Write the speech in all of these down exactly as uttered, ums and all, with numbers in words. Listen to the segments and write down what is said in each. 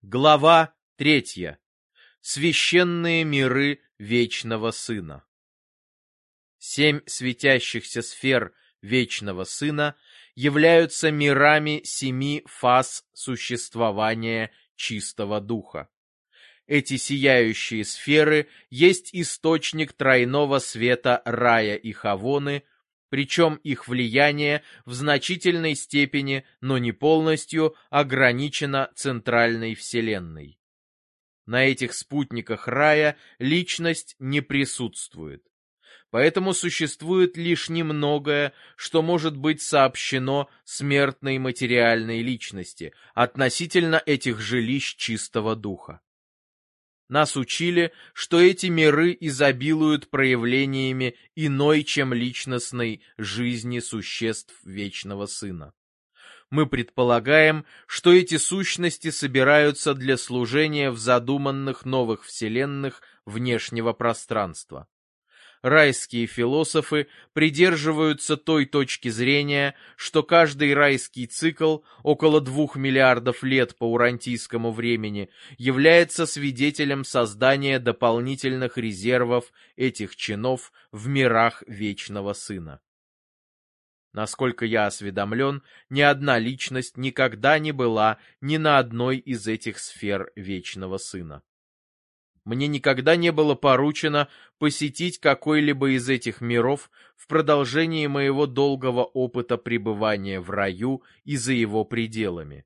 Глава третья. Священные миры Вечного Сына. Семь светящихся сфер Вечного Сына являются мирами семи фаз существования Чистого Духа. Эти сияющие сферы есть источник тройного света рая и Хавоны, причем их влияние в значительной степени, но не полностью, ограничено центральной вселенной. На этих спутниках рая личность не присутствует. Поэтому существует лишь немногое, что может быть сообщено смертной материальной личности относительно этих жилищ Чистого Духа. Нас учили, что эти миры изобилуют проявлениями иной, чем личностной жизни существ Вечного Сына. Мы предполагаем, что эти сущности собираются для служения в задуманных новых вселенных внешнего пространства. Райские философы придерживаются той точки зрения, что каждый райский цикл, около двух миллиардов лет по урантийскому времени, является свидетелем создания дополнительных резервов этих чинов в мирах Вечного Сына. Насколько я осведомлен, ни одна личность никогда не была ни на одной из этих сфер Вечного Сына. Мне никогда не было поручено посетить какой-либо из этих миров в продолжении моего долгого опыта пребывания в раю и за его пределами.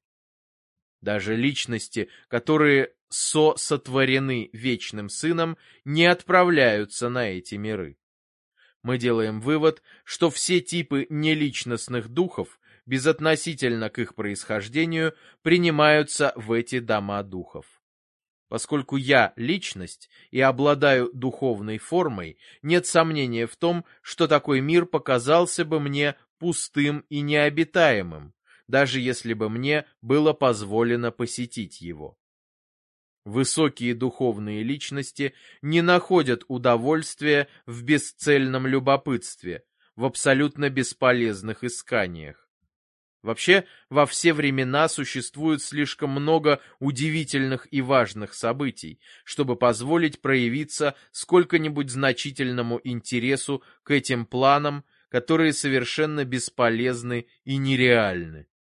Даже личности, которые со-сотворены Вечным Сыном, не отправляются на эти миры. Мы делаем вывод, что все типы неличностных духов, безотносительно к их происхождению, принимаются в эти дома духов. Поскольку я личность и обладаю духовной формой, нет сомнения в том, что такой мир показался бы мне пустым и необитаемым, даже если бы мне было позволено посетить его. Высокие духовные личности не находят удовольствия в бесцельном любопытстве, в абсолютно бесполезных исканиях. Вообще, во все времена существует слишком много удивительных и важных событий, чтобы позволить проявиться сколько-нибудь значительному интересу к этим планам, которые совершенно бесполезны и нереальны.